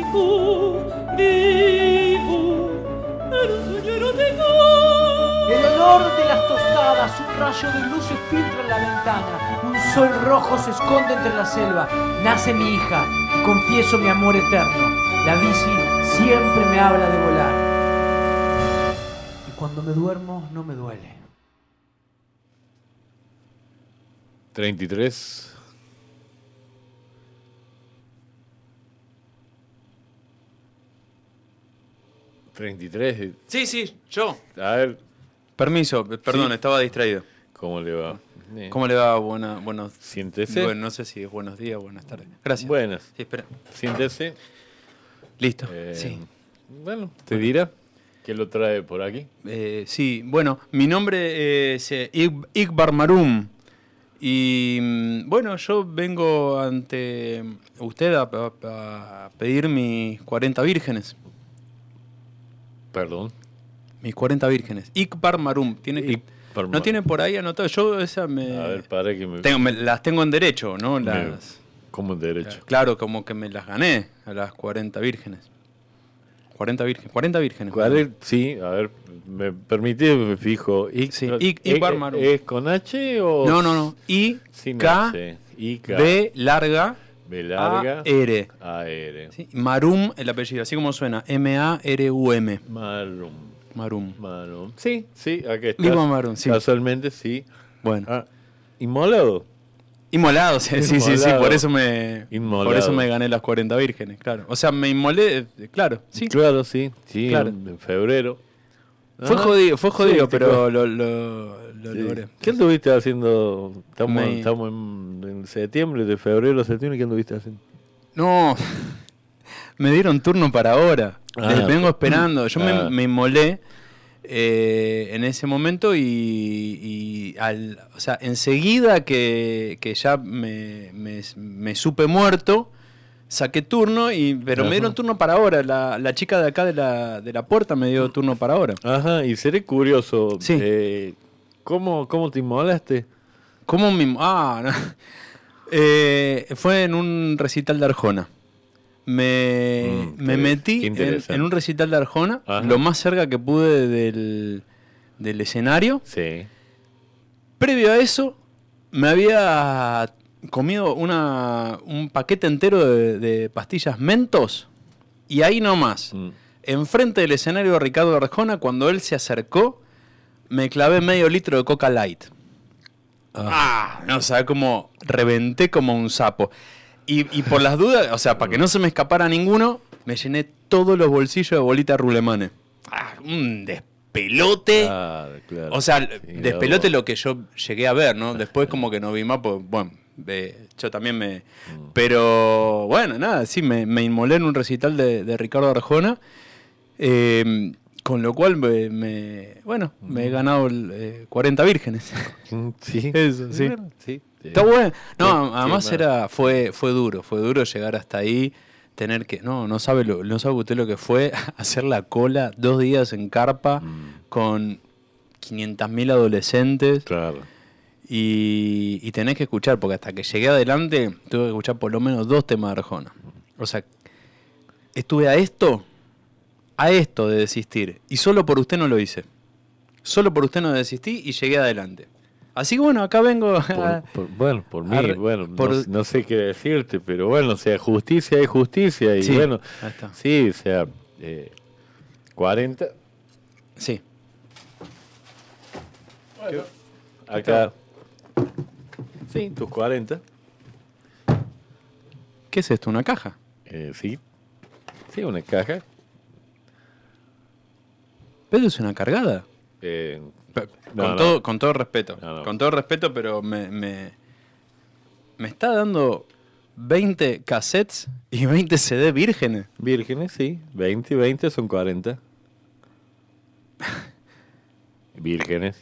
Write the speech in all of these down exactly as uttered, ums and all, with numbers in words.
El olor de las tostadas, un rayo de luz se filtra en la ventana, un sol rojo se esconde entre la selva. Nace mi hija y confieso mi amor eterno. La bici siempre me habla de volar. Y cuando me duermo no me duele. treinta y tres. treinta y tres. Sí, sí, yo. A ver. Permiso, perdón, sí. Estaba distraído. ¿Cómo le va? ¿Cómo le va? Buena, buenos... Siéntese. Bueno, no sé si es buenos días o buenas tardes. Gracias. Buenas. Sí, espera. Siéntese. Listo. Eh, sí. Bueno, ¿te dirá? ¿Quién lo trae por aquí? Eh, sí, bueno, mi nombre es eh, Igbar Marum. Y bueno, yo vengo ante usted a, a, a pedir mis cuarenta vírgenes. Perdón. Mis cuarenta vírgenes. Igbar Marum. Tiene que, ¿no tiene por ahí anotado? Yo esa me... A ver, para que me... Tengo, me las tengo en derecho, ¿no? Las, ¿Cómo en derecho? Claro, como que me las gané a las cuarenta vírgenes. cuarenta vírgenes. cuarenta vírgenes. ¿Cuál? Sí, a ver, me permití, me fijo. I, sí, no, I, Igbar Marum. ¿Es con H o...? No, no, no. I, K, B larga, B larga, A, R. A, R. ¿Sí? Marum, el apellido, así como suena. M A R U M. Marum. Marum. Marum. Sí, sí, aquí está. Igbar Marum, sí. Casualmente, sí. Bueno. Ah, ¿inmolado? Inmolado, sí, Inmolado. sí, sí, por eso me Inmolado. Por eso me gané las cuarenta vírgenes, claro. O sea, me inmolé, claro, sí. Claro, sí, sí, claro. En, en febrero. Fue Ajá. jodido, fue jodido, sí, pero lo, lo, lo sí. logré. ¿Qué anduviste haciendo? Estamos, me... estamos en, en septiembre, de febrero a septiembre, ¿qué anduviste haciendo? No, me dieron turno para ahora. Ah, Les vengo esperando. Yo ah. me, me inmolé eh, en ese momento y, y al, o sea, enseguida que, que ya me, me, me supe muerto, saqué turno, y pero Ajá. me dieron turno para ahora. La, la chica de acá de la, de la puerta me dio turno para ahora. Ajá, y seré curioso. Sí. Eh, ¿cómo, ¿Cómo te inmolaste? ¿Cómo me...? Ah, no. eh, fue en un recital de Arjona. Me, mm, me metí en, en un recital de Arjona, Ajá. lo más cerca que pude del, del escenario. Sí. Previo a eso, me había comido una, un paquete entero de, de pastillas Mentos, y ahí nomás, mm. enfrente del escenario de Ricardo Arjona, cuando él se acercó, me clavé medio litro de Coca Light. Ah, ah no, o sea, como reventé como un sapo. Y, y por las dudas, o sea, para que no se me escapara ninguno, me llené todos los bolsillos de bolitas Rulemanes. Ah, un despelote. Claro, claro. O sea, sí, despelote no. Lo que yo llegué a ver, ¿no? Después como que no vi más, pues, bueno, eh, yo también me... Mm. Pero, bueno, nada, sí, me, me inmolé en un recital de, de Ricardo Arjona, eh, con lo cual me, me bueno, mm. me he ganado eh, cuarenta vírgenes. Sí. Eso, sí. Bueno, sí. Está bueno. No, además era, fue, fue duro, fue duro llegar hasta ahí, tener que, no, no sabe lo, no sabe usted lo que fue hacer la cola dos días en carpa mm. con quinientos mil adolescentes. Claro. Y, y tenés que escuchar, porque hasta que llegué adelante tuve que escuchar por lo menos dos temas de Arjona. O sea, estuve a esto, a esto de desistir, y solo por usted no lo hice. Solo por usted no desistí y llegué adelante. Así que bueno, acá vengo a, por, por, bueno, por mí, a, bueno, por, no, no sé qué decirte, pero bueno, o sea, justicia es justicia, y sí, bueno, ahí está. Sí, o sea, eh, cuarenta. Sí. Bueno, acá, sí, tus cuarenta. ¿Qué es esto, una caja? Eh, sí, sí, una caja. ¿Pero es una cargada? Eh... No, con, no. todo, con todo respeto, no, no. con todo respeto, pero me, me, me está dando veinte cassettes y veinte C D vírgenes. Vírgenes, sí, veinte y veinte son cuarenta. Vírgenes.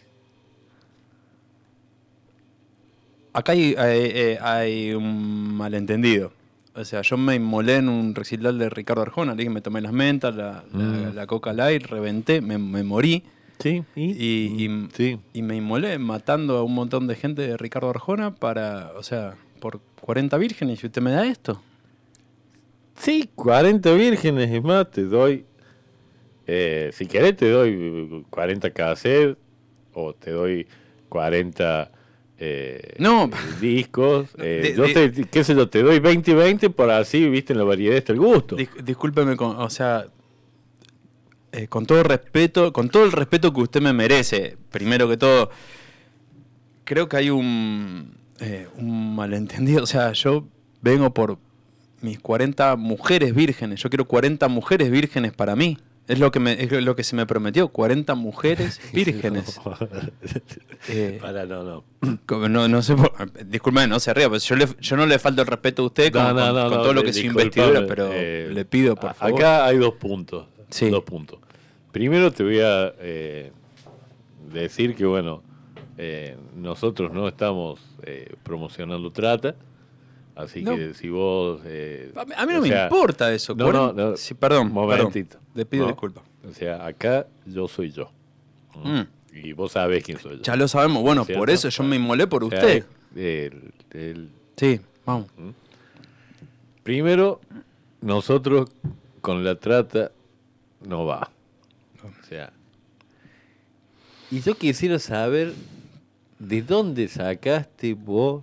Acá hay, hay, hay un malentendido. O sea, yo me inmolé en un recital de Ricardo Arjona, le dije, me tomé las mentas, la, mm. la, la Coca Light, reventé, me, me morí. Sí, y, y, y, sí. y me inmolé matando a un montón de gente de Ricardo Arjona para, o sea, por cuarenta vírgenes, y usted me da esto. Sí, cuarenta vírgenes, es más, te doy, eh, si querés te doy cuarenta cassettes, o te doy cuarenta eh, No. discos, eh, De- yo de- te, qué sé yo, te doy veinte y veinte, por así, viste, en la variedad está el gusto. Dis- discúlpeme, con, o sea, eh, con todo respeto, con todo el respeto que usted me merece, primero que todo, creo que hay un, eh, un malentendido. O sea, yo vengo por mis cuarenta mujeres vírgenes. Yo quiero cuarenta mujeres vírgenes para mí. Es lo que me, es lo que se me prometió, cuarenta mujeres vírgenes. Eh, Para, no, no. Como No, no sé, por- discúlpeme, no se ría, pues yo, le- yo no le falto el respeto a usted con, No, no, con- no, con no, todo lo di- que es su disculpame, investidura, pero eh, le pido, por a- favor. Acá hay dos puntos. Sí. Dos puntos. Primero te voy a eh, decir que, bueno, eh, nosotros no estamos eh, promocionando trata, así No. que si vos... eh, A mí, a mí no o me sea, importa eso. No, no, cuarenta no. Sí, perdón, Momentito. perdón. Le pido ¿no? disculpas. O sea, acá yo soy yo. Mm. Y vos sabés quién soy yo. Ya lo sabemos. Bueno, ¿Cierto? por eso yo me inmolé por O sea, usted. el- el- Sí, vamos. Primero, nosotros con la trata no va. O sea, y yo quisiera saber de dónde sacaste vos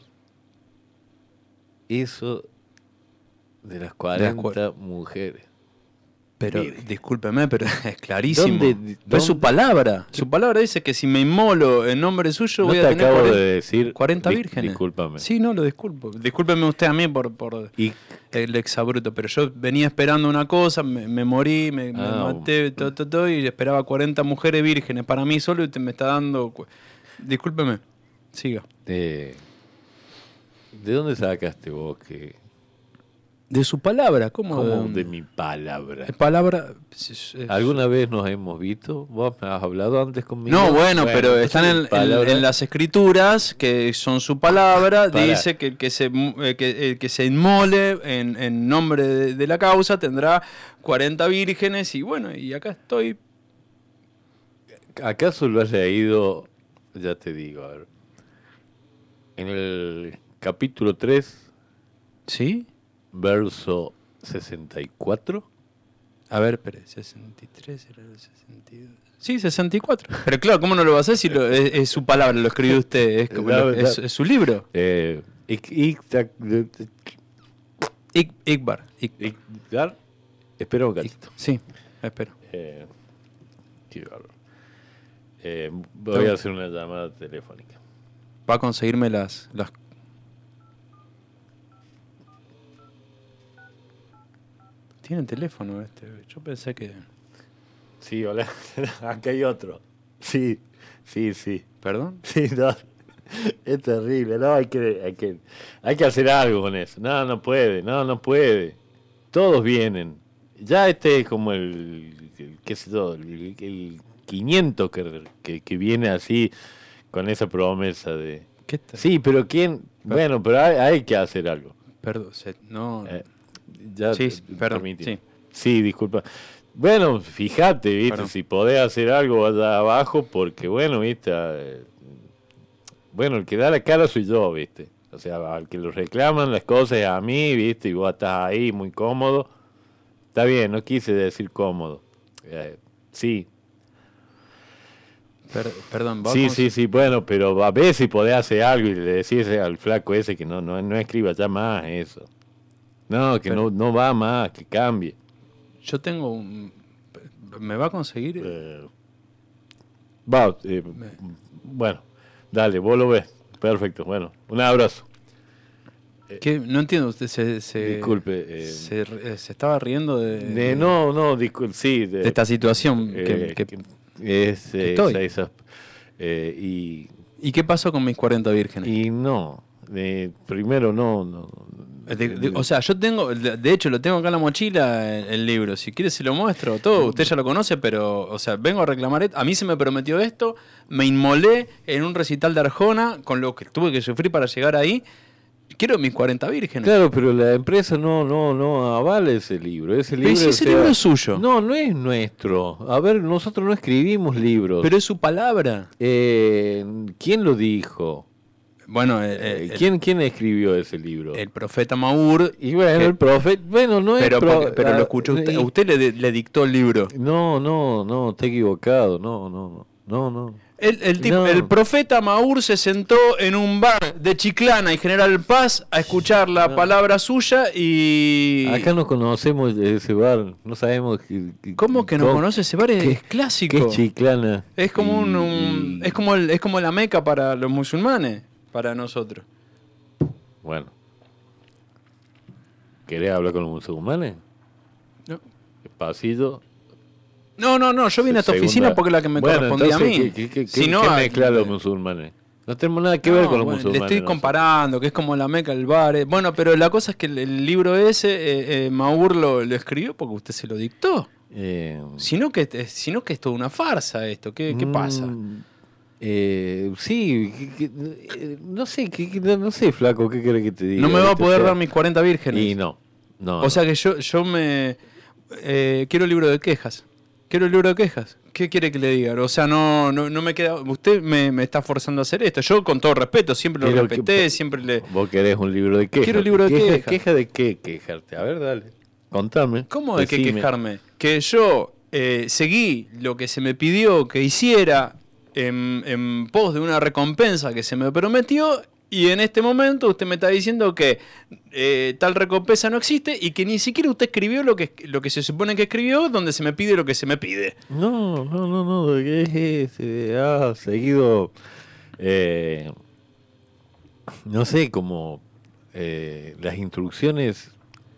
eso de las cuarenta cua- mujeres. Pero Mire. discúlpeme, pero es clarísimo. ¿Dónde- Pero es su dónde? palabra. Su palabra dice que si me inmolo en nombre suyo No voy te a tener acabo cuarenta, de decir. cuarenta di- vírgenes. Discúlpame. Sí, no, lo disculpo. Discúlpeme usted a mí por, por Y el exabruto, pero yo venía esperando una cosa, me, me morí, me, me Ah, maté, todo, todo, todo, y esperaba cuarenta mujeres vírgenes para mí solo y te me está dando... cu- Discúlpeme, siga. eh, ¿de dónde sacaste vos que... De su palabra, ¿cómo? ¿Cómo de de mi palabra? palabra... es- es- ¿Alguna vez nos hemos visto? ¿Vos me has hablado antes conmigo? No, bueno, pero entonces están en, mi en- palabra- en las escrituras, que son su palabra, Pará. dice que el que se, mu- eh, que, el que se inmole en, en nombre de, de la causa tendrá cuarenta vírgenes y bueno, y acá estoy. ¿Acaso lo has leído? Ya te digo, a ver. En el capítulo tres, ¿Sí? verso sesenta y cuatro. A ver, espere, sesenta y tres era el sesenta y dos. Sí, sesenta y cuatro. Pero claro, ¿cómo no lo va a hacer si lo- es, es su palabra, lo escribió usted? Es, como No, lo- no. es- es su libro. Eh, ik- ik- Ik- Ikbar. Ik- ik- dar- Espera un gatito. sí, espero. Eh, qué bárbaro. Eh, voy a hacer una llamada telefónica. Va a conseguirme las, las... Tiene teléfono este. Yo pensé que... Sí, hola. Acá hay otro. Sí, sí, sí. ¿Perdón? Sí, no. Es terrible, no, hay que, hay que, hay que hacer algo con eso. No, no puede, no, no puede. Todos vienen. Ya este es como el, el qué sé yo, el, el quinientos que, que, que viene así con esa promesa de... ¿Qué tal? Sí, pero ¿quién? Bueno, pero hay, hay que hacer algo. Perdón, se- no... Eh, ya, sí, eh, perdón, permíteme. sí. Sí, disculpa. Bueno, fíjate, ¿viste? Perdón. Si podés hacer algo allá abajo, porque bueno, ¿viste? Eh, Bueno, el que da la cara soy yo, ¿viste? O sea, al que lo reclaman las cosas es a mí, ¿viste? Y vos estás ahí muy cómodo. Está bien, no quise decir cómodo. Eh, sí, Per- perdón, ¿va a sí, cons- sí, sí, bueno, pero a ver si podés hacer algo y le decís al flaco ese que no, no, no escriba ya más eso. No, que Pero- no, no va más, que cambie. Yo tengo un... ¿Me va a conseguir? Eh, va, eh, bueno, dale, vos lo ves. Perfecto, bueno, un abrazo. ¿Qué? No entiendo, usted se... se Disculpe, eh, se, eh, se estaba riendo de... De- no, no, disculpe, sí. De, de esta situación. eh, que- que- que es, que eh, estoy. esa- esa- eh, y, ¿Y qué pasó con mis cuarenta vírgenes? y no, de- primero no. no De- de- o sea, yo tengo, de de hecho lo tengo acá en la mochila, el, el libro. Si quiere se lo muestro, todo. Usted ya lo conoce, pero, o sea, vengo a reclamar esto. A mí se me prometió esto, me inmolé en un recital de Arjona, con lo que tuve que sufrir para llegar ahí. Quiero mis cuarenta vírgenes. Claro, pero la empresa no, no, no avala ese libro. Ese Pero libro, si o ese sea, libro es suyo. No, no es nuestro. A ver, nosotros no escribimos libros. Pero es su palabra. Eh, ¿quién lo dijo? Bueno, el, Eh, el- ¿quién, ¿Quién escribió ese libro? el profeta Maur. Y bueno, que- el profeta, bueno, no pero es... pro- porque- pero ah, lo escuchó usted. y- Usted le, le dictó el libro. No, no, no, está equivocado, no, no, no, no. El, el, tipo- No. el profeta Maur se sentó en un bar de Chiclana y General Paz a escuchar la No. palabra suya y... Acá no conocemos de ese bar, no sabemos... Que, que- ¿Cómo que no cómo- conoce ese bar? Es, qué- es clásico. ¿Qué es Chiclana? Es como un, Y- un- y- es como el, es como la Meca para los musulmanes, para nosotros. Bueno. ¿Querés hablar con los musulmanes? No. Despacito. No, no, no, yo vine a esta Segunda- oficina porque es la que me Bueno, correspondía entonces, a mí. ¿Qué, qué, qué, Si no, qué a- mezcla los musulmanes? No tenemos nada que ver No, con los bueno, musulmanes. le estoy nosotros. comparando, que es como la Meca, el bar. eh. Bueno, pero la cosa es que el, el libro ese, eh, eh, Maur lo, lo escribió porque usted se lo dictó. Eh, Sino que, eh, sino que es toda una farsa esto. ¿Qué, qué pasa? mm, eh, sí, que- que- eh, no sé, que, que- no sé, flaco, ¿qué querés que te diga? No me va a ¿Viste? O poder sea, dar mis cuarenta vírgenes. Y no, no. O sea que yo, yo me... eh, quiero el libro de quejas. Quiero el libro de quejas. ¿Qué quiere que le diga? O sea, no, no, no me queda... Usted me, me está forzando a hacer esto. Yo, con todo respeto, siempre lo Quiero que- respeté, siempre le... Vos querés un libro de quejas. Quiero un libro de ¿Queja, quejas. ¿Queja de qué quejarte? A ver, dale. Contame. ¿Cómo de qué Decime. quejarme? Que yo eh, seguí lo que se me pidió que hiciera en, en pos de una recompensa que se me prometió y en este momento usted me está diciendo que eh, tal recompensa no existe y que ni siquiera usted escribió lo que, lo que se supone que escribió donde se me pide lo que se me pide. No, no, no, no. ¿Qué es ese? Ah, seguido. eh, no sé, como eh, las instrucciones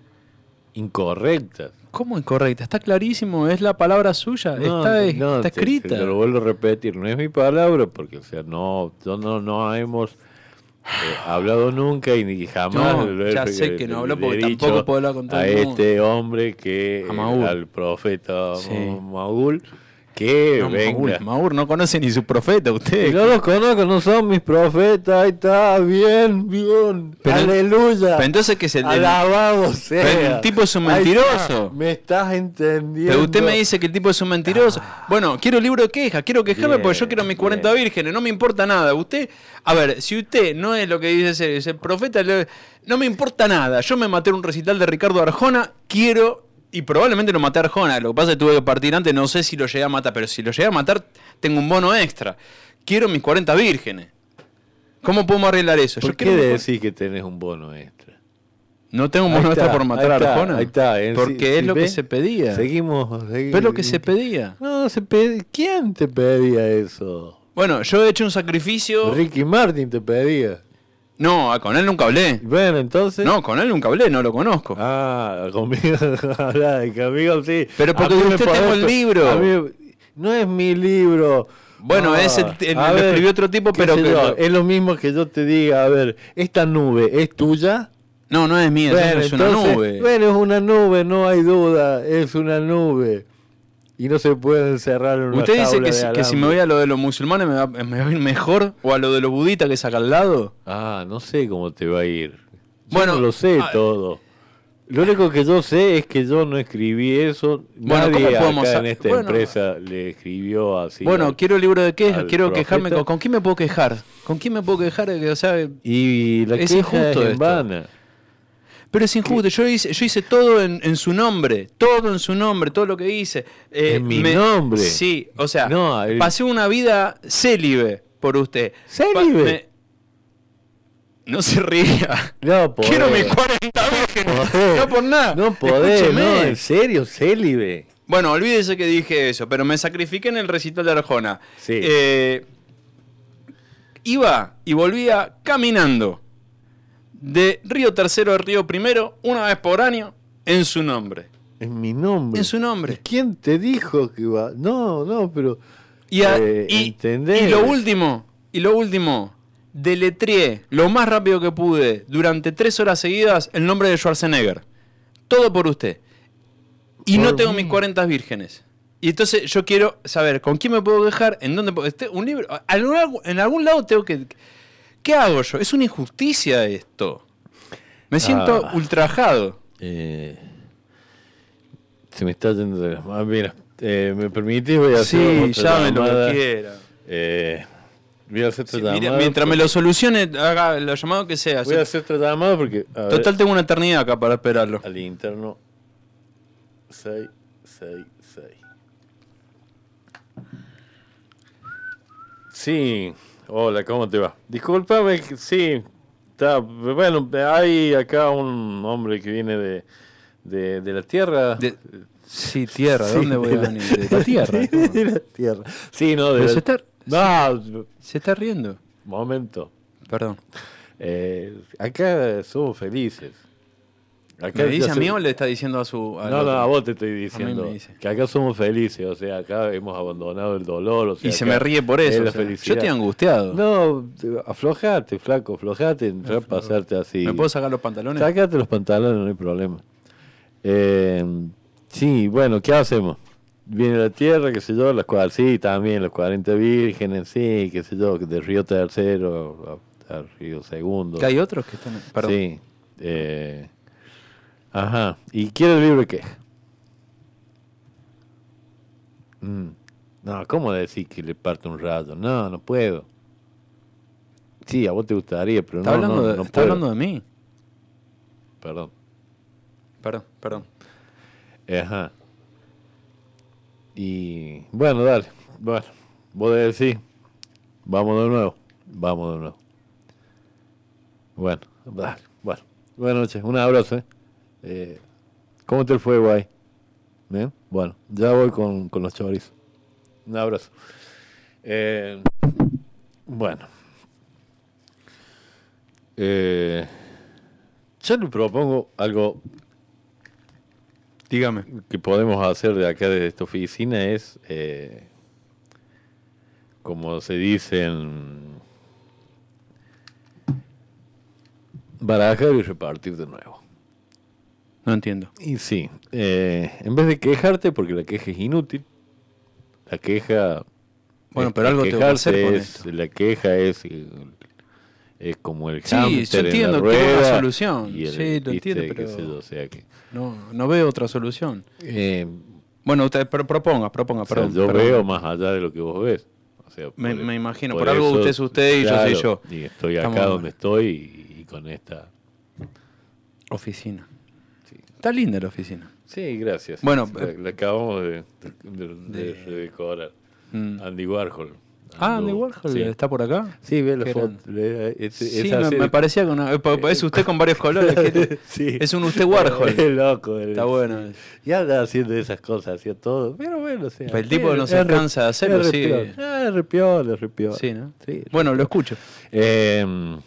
incorrectas. ¿Cómo incorrecta? Está clarísimo, es la palabra suya, No, está, no, está te- escrita. te lo vuelvo a repetir, no es mi palabra, porque, o sea, no, yo no, no hemos eh, hablado nunca y ni jamás No, lo he- ya sé que no le- habló le porque he tampoco dicho puedo hablar con todo a el mundo. este hombre que A eh, Maúl. al profeta Sí. Maúl que No, venga. Maur, Maur no conoce ni su profeta, usted. No los conozco, no son mis profetas, ahí está, bien, bien, Pero- aleluya. Pero entonces que es el, el- Alabado sea. Pero el tipo es un Ahí mentiroso. está, me estás entendiendo. Pero usted me dice que el tipo es un mentiroso. Bueno, quiero el libro de quejas, quiero quejarme Bien, porque yo quiero mis cuarenta bien. vírgenes, no me importa nada. Usted, a ver, si usted no es lo que dice ser, es el profeta, le- no me importa nada. Yo me maté en un recital de Ricardo Arjona, quiero, y probablemente lo maté a Arjona. Lo que pasa es que tuve que partir antes, no sé si lo llegué a matar, pero si lo llegué a matar, tengo un bono extra. Quiero mis cuarenta vírgenes. ¿Cómo podemos arreglar eso? ¿Por Yo qué quiero mis- decís que tenés un bono extra? No tengo un Ahí bono extra está, por matar ahí a está, Arjona. ahí está, eh, Porque si- es si lo que ves, se pedía. Seguimos. segui- Pero es lo que se pedía. No, se pedía. ¿Quién te pedía eso? Bueno, yo he hecho un sacrificio. Ricky Martin te pedía. No, con él nunca hablé. Bueno, entonces. No, con él nunca hablé, no lo conozco. Ah, conmigo, habla de conmigo sí. Pero porque A mí de me usted podés- tengo el libro. a mí- no es mi libro. Bueno, Ah, es el- el- a lo escribió otro tipo, qué pero sé que yo, lo- es lo mismo que yo te diga, a ver, esta nube es tuya. No, no es mía, eso es una entonces, nube. Bueno, es una nube, no hay duda, es una nube. Y no se puede encerrar en una ¿Usted dice jaula que de si, que si me alambre. voy a lo de los musulmanes me va, me va a ir mejor? ¿O a lo de los budistas que es acá al lado? Ah, no sé cómo te va a ir. Yo Bueno, no lo sé ah, todo. Lo único que yo sé es que yo no escribí eso. Bueno, Nadie ¿cómo podemos acá sa- en esta bueno. empresa le escribió así. bueno, al- quiero el libro de quejas, al quiero quejarme. profeta. Con, ¿Con quién me puedo quejar? ¿Con quién me puedo quejar? O sea, Y la Es queja injusto es en esto. vana. pero es injusto. Yo hice, yo hice todo en, en su nombre. Todo en su nombre, todo lo que hice. Eh, ¿En mi nombre? Sí, o sea, No, el- pasé una vida célibe por usted. ¿Célibe? Pa- me- No se ría. No podés. Quiero mis cuarenta vírgenes. Podés. No por nada. No podés, Escúcheme. no, en serio, célibe. Bueno, olvídese que dije eso, pero me sacrifiqué en el recital de Arjona. Sí. Eh, iba y volvía caminando de Río Tercero a Río Primero una vez por año en su nombre. En mi nombre. En su nombre. ¿Quién te dijo que iba? No, no, pero. Y, a- Eh, y- entender. y lo último, y lo último, deletrié lo más rápido que pude durante tres horas seguidas el nombre de Schwarzenegger. Todo por usted. Y Por no tengo mí. mis cuarenta vírgenes. Y entonces yo quiero saber con quién me puedo quejar, en dónde puedo. Este, un libro. algún- En algún lado tengo que. ¿Qué hago yo? Es una injusticia esto. Me siento Ah. ultrajado. Eh, se me está yendo de las manos. Mira, eh, ¿me permitís? Voy a hacer Sí, otra llame lo llamada. que quiera. Eh, Voy a hacer otra Sí, mira, llamada. mientras me porque- lo solucione, haga lo llamado que sea. Voy a hacer otra llamada porque. a ver, Total, tengo una eternidad acá para esperarlo. al interno. seis, seis, seis. Sí, hola, ¿cómo te va? Discúlpame, que- sí, está, bueno, hay acá un hombre que viene de, de, de la tierra. De- sí, tierra, ¿de Sí, dónde voy de a la- venir? De la tierra. ¿cómo? de la tierra. Sí, no, de Pero la- se está, No, se está riendo. momento. Perdón. Eh, acá somos felices. Acá ¿Me dice ya a se- mí o le está diciendo a su.? al No, no, otro? a vos te estoy diciendo me dice. que acá somos felices, o sea, acá hemos abandonado el dolor. O sea, Y se acá me ríe por es eso. la o sea, yo felicidad. estoy angustiado. No, aflojate, flaco, aflojate, no pasarte así. ¿Me puedo sacar los pantalones? Sácate los pantalones, no hay problema. Eh, sí, bueno, ¿qué hacemos? Viene la tierra, qué sé yo, las cual sí, también los cuarenta vírgenes, sí, qué sé yo, de Río Tercero a, a Río Segundo. Que hay otros que están. Perdón. Sí. Eh, ajá. ¿Y quiere el libro de queja? Mm. No, ¿cómo decir que le parto un rayo? No, no puedo. Sí, a vos te gustaría, pero Está, no, hablando, no, de, no está puedo. hablando de mí. Perdón. Perdón, perdón. Ajá. Y bueno, dale. Bueno, vos decís, vamos de nuevo. Vamos de nuevo. Bueno, dale. Bueno, buenas noches. Un abrazo, ¿eh? Eh, ¿Cómo te fue, guay? ¿Bien? Bueno, ya voy con, con los chorizos. Un abrazo. Eh, bueno. Eh, yo le propongo algo Dígame. que podemos hacer de acá de esta oficina es, eh, como se dice en barajar y repartir de nuevo. No entiendo. Y sí, eh, en vez de quejarte, porque la queja es inútil, la queja... Bueno, es- pero algo tengo que quejarse hacer con es- esto. La queja es, eh, es como el Sí, hámster yo en entiendo la que tiene una rueda solución. y el- Sí, lo viste, entiendo, qué pero- sé yo, o sea que... No, no veo otra solución. eh, Bueno, usted pero proponga, proponga, o sea, perdón. yo perdón. veo más allá de lo que vos ves. O sea, Me- por- me imagino, por por algo eso, usted es usted y yo soy yo. Y estoy acá Estamos- donde estoy y, y con esta... Oficina. Sí, Está linda la oficina. sí, gracias. Bueno, la, eh, la acabamos de, de, de- de- de redecorar. Mm. Andy Warhol. Ah, Anduvo- Andy Warhol sí. está por acá. Sí, ve la ¿Qué foto. eran? ve, este- Sí, esa me, serie- me parecía que una- eh, pa- pa- es usted con varios colores. ¿qué? Sí. Es un usted Warhol. Es loco. él. Está bueno. Y anda haciendo esas cosas, hacía todo. Pero bueno, o sea, El tipo es- no se es re- cansa de hacerlo, es re sí. piola. Ah, es re piola, es re piola. Sí, ¿no? Sí. Bueno, lo escucho. Eh,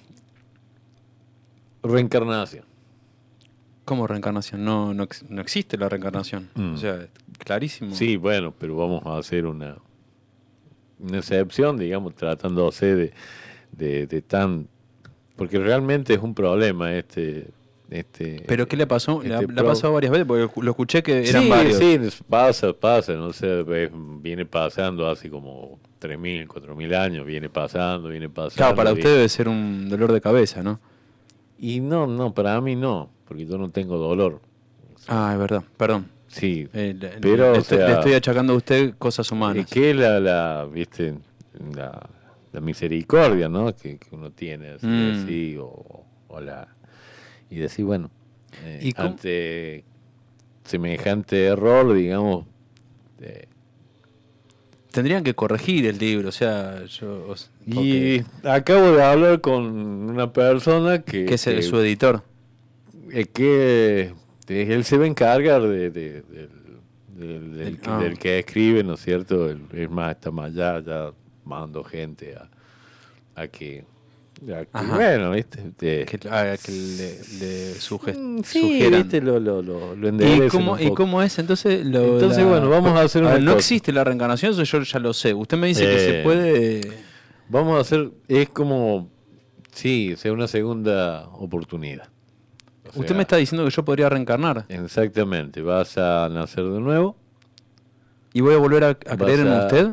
reencarnación. ¿Cómo reencarnación? No, no, ex- no existe la reencarnación. Mm. O sea, clarísimo. Sí, bueno, pero vamos a hacer una, una excepción, digamos, tratándose de, de, de tan... Porque realmente es un problema este... este ¿Pero qué le pasó? Le, ha- este le ha pro- pasado varias veces porque lo escuché que eran sí, varios. Sí, pasa, pasa, no sé, ves, viene pasando hace como tres mil, cuatro mil años, viene pasando, viene pasando. Claro, para viene- usted debe ser un dolor de cabeza, ¿no? Y no, no, para mí no, porque yo no tengo dolor. Ah, es verdad, perdón. Sí, Eh, le, pero, le o estoy, sea, le estoy achacando a usted cosas humanas. es que la, la, viste, la, la misericordia, ¿no? Que, que uno tiene, así, Mm. así, o, o la... Y decir, bueno, eh, ¿Y cómo- ante semejante error, digamos, eh, Tendrían que corregir el libro, o sea, yo... o s- y porque- acabo de hablar con una persona que... que es el- que- su editor. eh, que eh, él se va a encargar de, de- del, del, del que, Ah. del que escribe, ¿no es cierto? El- es más, está más allá, ya mando gente a, a que... a que, Ajá. bueno, ¿viste? De- Que, ah, que le, le suge- Mm, sí, sugieran. ¿viste? Lo, lo, lo, lo ¿Y enderecen cómo, un ¿Y poco. cómo es entonces? Lo, Entonces, bueno, vamos a hacer una ver, no cosa. existe la reencarnación, eso yo ya lo sé. Usted me dice que Eh, se puede... Vamos a hacer, es como, sí, sea una segunda oportunidad. O Usted sea, me está diciendo que yo podría reencarnar Exactamente, vas a nacer de nuevo y voy a volver a, a Vas creer en a- usted.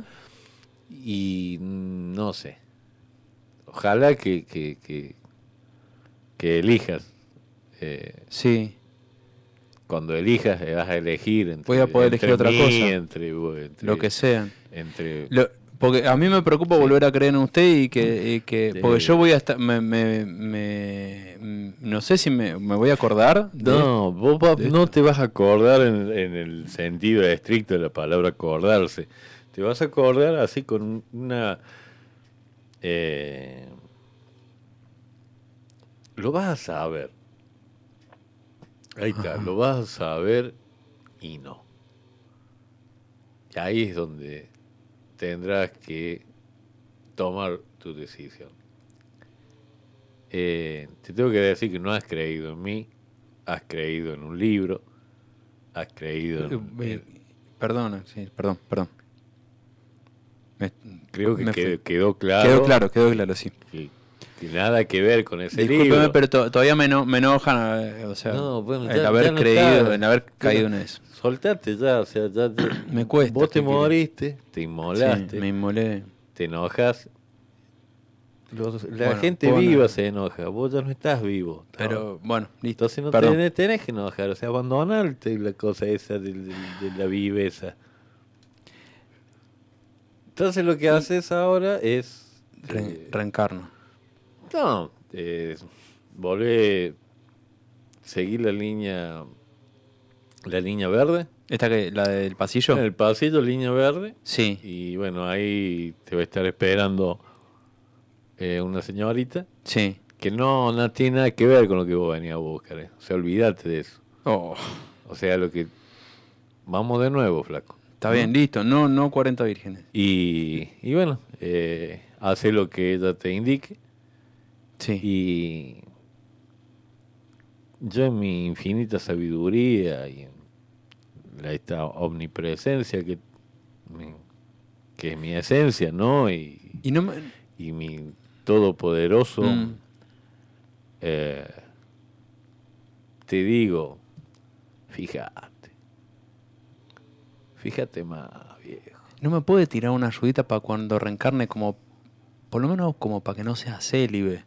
y mm, no sé, ojalá que, que, que, que elijas, eh, Sí. cuando elijas eh, vas a elegir entre, Voy a poder entre elegir otra mí, cosa. entre, entre- Lo que sea. entre Lo- Porque a mí me preocupa Sí. volver a creer en usted y que, y que Sí. porque yo voy a estar, me, me, me- mm, no sé si me, me voy a acordar. de- No, vos va- de no esto. te vas a acordar en, en el sentido estricto de la palabra acordarse. Te vas a acordar así con una... eh, lo vas a saber. Ahí está, Ajá. lo vas a saber y no. Y ahí es donde tendrás que tomar tu decisión. Eh, te tengo que decir que no has creído en mí, has creído en un libro, has creído en... Eh, en- Perdona, sí, perdón, perdón. Me- creo que me quedó, fui. quedó claro, Quedó claro, quedó claro, sí. que, que nada que ver con ese Discúlpeme, libro. pero to- todavía me, eno- me enojan, eh, o sea, No, bueno, el ya- haber ya no creído, está. el haber Ya caído no- en eso. Soltate ya, o sea, ya, ya- Me cuesta, Vos te ¿qué querés? moriste, te inmolaste, Sí, me inmolé. te enojas. Los- la Bueno, gente bueno. viva se enoja, vos ya no estás vivo. Pero bueno, listo. Entonces no Perdón. tenés, tenés que enojar, o sea, abandonarte la cosa esa de, de- de la viveza. Entonces lo que haces ahora es... Re- eh, reencarno. no, eh, volver, seguir la línea, la línea verde, ¿Esta que, la del pasillo? en el pasillo línea verde, Sí, y bueno, ahí te va a estar esperando eh, una señorita sí. que no, no tiene nada que ver con lo que vos venías a buscar, eh. O sea, olvídate de eso. Oh, O sea, lo que... Vamos de nuevo, flaco. está bien, listo. No, no cuarenta vírgenes. Y, y bueno, eh, hace lo que ella te indique. Sí. Y yo en mi infinita sabiduría y en la- esta omnipresencia que, mi- que es mi esencia, ¿no? Y, Y no me... y mi todopoderoso, Mm. eh, te digo, fíjate, fíjate más, viejo. ¿No me puede tirar una ayudita para cuando reencarne como... Por lo menos como para que no sea célibe?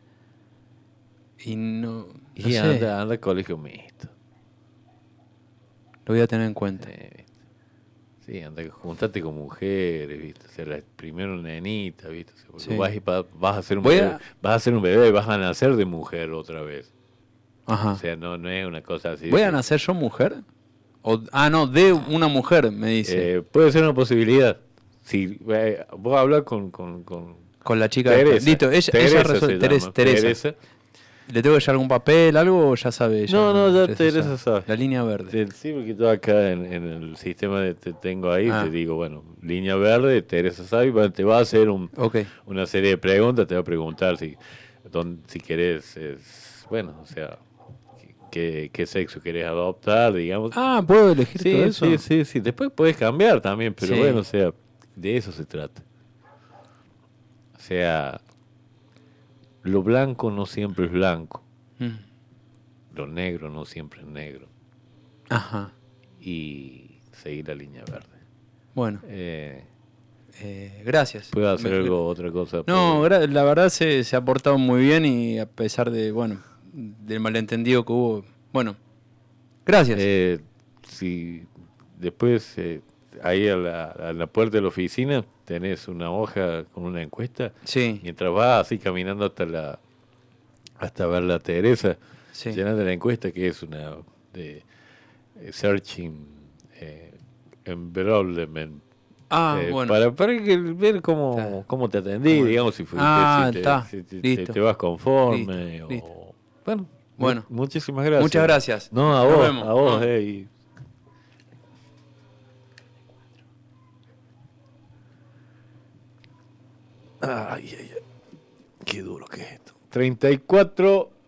Y no... no Y sé, anda, anda al colegio mixto. lo voy a tener en cuenta. Eh, ¿viste? Sí, anda, juntate con mujeres, ¿viste? O sea, la, primero nenita, ¿viste? O sea, porque Sí. vas, y va- vas a ser un Voy bebé, a- vas a ser un bebé, vas a nacer de mujer otra vez. Ajá. O sea, no, no es una cosa así. ¿Voy de a que- nacer yo mujer? O, ah, no, de una mujer, me dice. eh, puede ser una posibilidad. Si eh, vos hablas con, con, con Con la chica Teresa, esta. Listo, ella, Teresa ella se resuelve. llama, Teresa, Teresa. Teresa. ¿Le tengo que llevar algún papel, algo o ya sabe ella? No, no, ya Teresa sabe. La línea verde. Te- Sí, porque yo acá en, en el sistema de te tengo ahí, Ah. te digo, bueno, línea verde, Teresa sabe, bueno, te va a hacer un, Ok. una serie de preguntas, te va a preguntar si, dónde- si querés, es, bueno, o sea, qué, qué sexo querés adoptar, digamos. Ah, ¿puedo elegir todo sí, eso? sí, sí, sí, después puedes cambiar también, pero Sí. bueno, o sea, de eso se trata. O sea, lo blanco no siempre es blanco, Mm. lo negro no siempre es negro, Ajá. y seguir la línea verde. Bueno, Eh, eh, gracias. ¿Puedo hacer Me- algo, otra cosa? No, por- gra- la verdad se, se ha portado muy bien y a pesar de, bueno, del malentendido que hubo, bueno, gracias. Eh, si después eh, ahí a la, a la puerta de la oficina tenés una hoja con una encuesta, sí, mientras vas así caminando hasta la hasta ver la Teresa, sí. llenate la encuesta que es una de eh, searching eh, environment. Ah, Eh, bueno. para, para que- ver cómo, Está. cómo te atendí, Bueno. digamos, si, fuiste, Ah, si, te, está. si te- Listo. te- te vas conforme. Listo, o- listo. Bueno, Bueno. mu- muchísimas gracias. Muchas gracias. No, a Nos vos, vemos. a vos, Ah. eh, y- Ay, ay, ay. Qué duro que es esto. treinta y cuatro